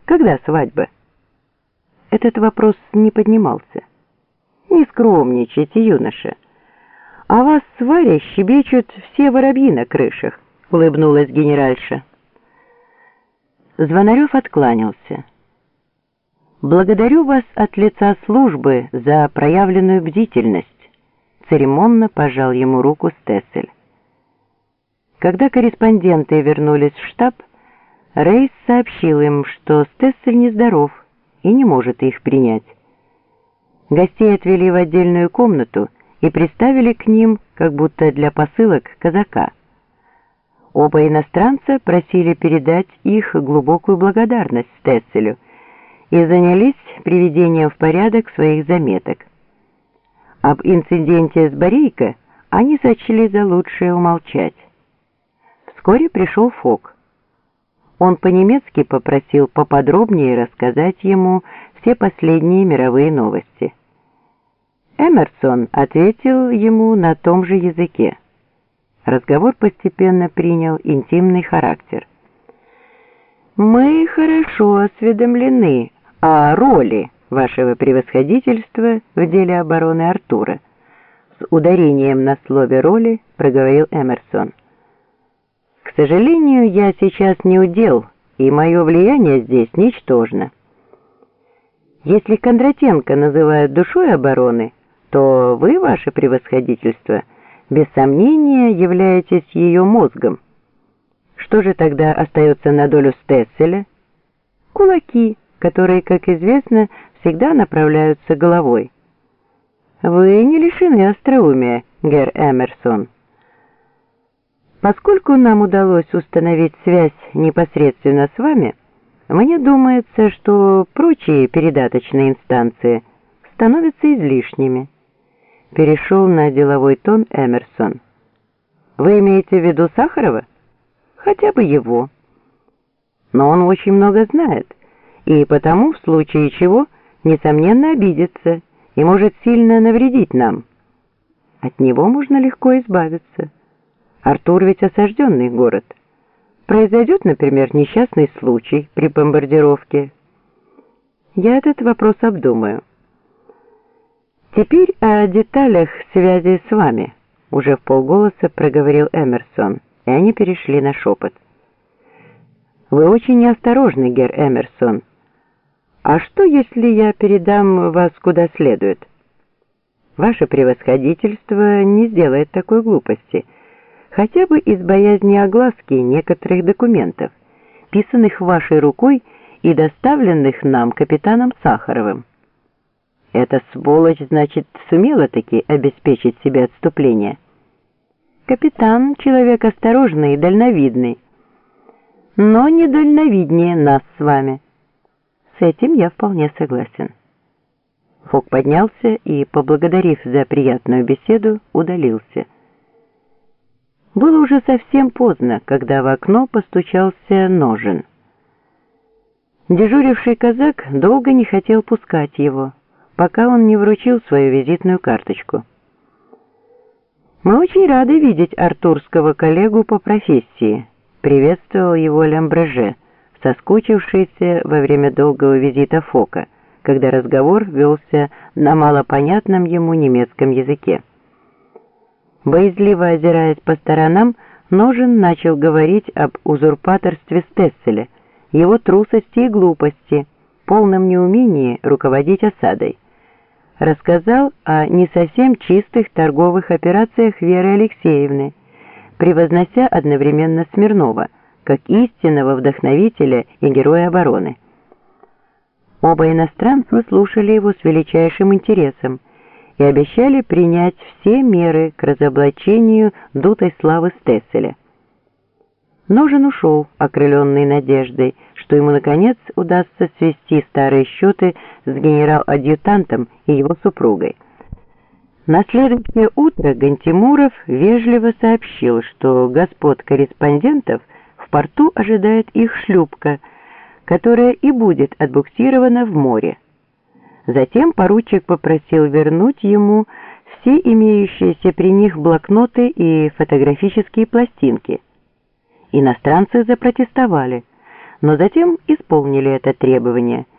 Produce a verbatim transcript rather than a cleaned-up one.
Когда свадьба? Этот вопрос не поднимался. Не скромничайте, юноша. А вас с Варей щебечут все воробьи на крышах, улыбнулась генеральша. Звонарев откланялся. «Благодарю вас от лица службы за проявленную бдительность», церемонно пожал ему руку Стессель. Когда корреспонденты вернулись в штаб, Рейс сообщил им, что Стессель нездоров и не может их принять. Гостей отвели в отдельную комнату и приставили к ним, как будто для посылок, казака. Оба иностранца просили передать их глубокую благодарность Стесселю и занялись приведением в порядок своих заметок. Об инциденте с Борейко они сочли за лучшее умолчать. Вскоре пришел Фок. Он по-немецки попросил поподробнее рассказать ему все последние мировые новости. Эмерсон ответил ему на том же языке. Разговор постепенно принял интимный характер. «Мы хорошо осведомлены о роли вашего превосходительства в деле обороны Артура», с ударением на слове «роли» проговорил Эмерсон. «К сожалению, я сейчас не удел, и мое влияние здесь ничтожно. Если Кондратенко называют душой обороны, то вы, ваше превосходительство, без сомнения являетесь ее мозгом. Что же тогда остается на долю Стесселя? Кулаки, которые, как известно, всегда направляются головой. Вы не лишены остроумия, герр Эмерсон. Поскольку нам удалось установить связь непосредственно с вами, мне думается, что прочие передаточные инстанции становятся излишними. Перешел на деловой тон Эмерсон. Вы имеете в виду Сахарова? Хотя бы его. Но он очень много знает, и потому, в случае чего, несомненно обидится и может сильно навредить нам. От него можно легко избавиться. Артур ведь осажденный город. Произойдет, например, несчастный случай при бомбардировке. Я этот вопрос обдумаю. Теперь о деталях связи с вами, уже вполголоса проговорил Эмерсон, и они перешли на шепот. Вы очень неосторожны, герр Эмерсон. А что, если я передам вас куда следует? Ваше превосходительство не сделает такой глупости, хотя бы из боязни огласки некоторых документов, писанных вашей рукой и доставленных нам капитаном Сахаровым. Эта сволочь, значит, сумела-таки обеспечить себе отступление. Капитан — человек осторожный и дальновидный, но не дальновиднее нас с вами. С этим я вполне согласен. Фок поднялся и, поблагодарив за приятную беседу, удалился. Было уже совсем поздно, когда в окно постучался Ножин. Дежуривший казак долго не хотел пускать его, пока он не вручил свою визитную карточку. «Мы очень рады видеть артурского коллегу по профессии», — приветствовал его Лямбреже, соскучившийся во время долгого визита Фока, когда разговор велся на малопонятном ему немецком языке. Боязливо озираясь по сторонам, Ножин начал говорить об узурпаторстве Стесселя, его трусости и глупости, полном неумении руководить осадой. Рассказал о не совсем чистых торговых операциях Веры Алексеевны, превознося одновременно Смирнова, как истинного вдохновителя и героя обороны. Оба иностранца слушали его с величайшим интересом и обещали принять все меры к разоблачению дутой славы Стесселя. Ножин ушел, окрыленный надеждой, что ему, наконец, удастся свести старые счеты с генерал-адъютантом и его супругой. На следующее утро Гантимуров вежливо сообщил, что господ корреспондентов в порту ожидает их шлюпка, которая и будет отбуксирована в море. Затем поручик попросил вернуть ему все имеющиеся при них блокноты и фотографические пластинки. Иностранцы запротестовали, но затем исполнили это требование.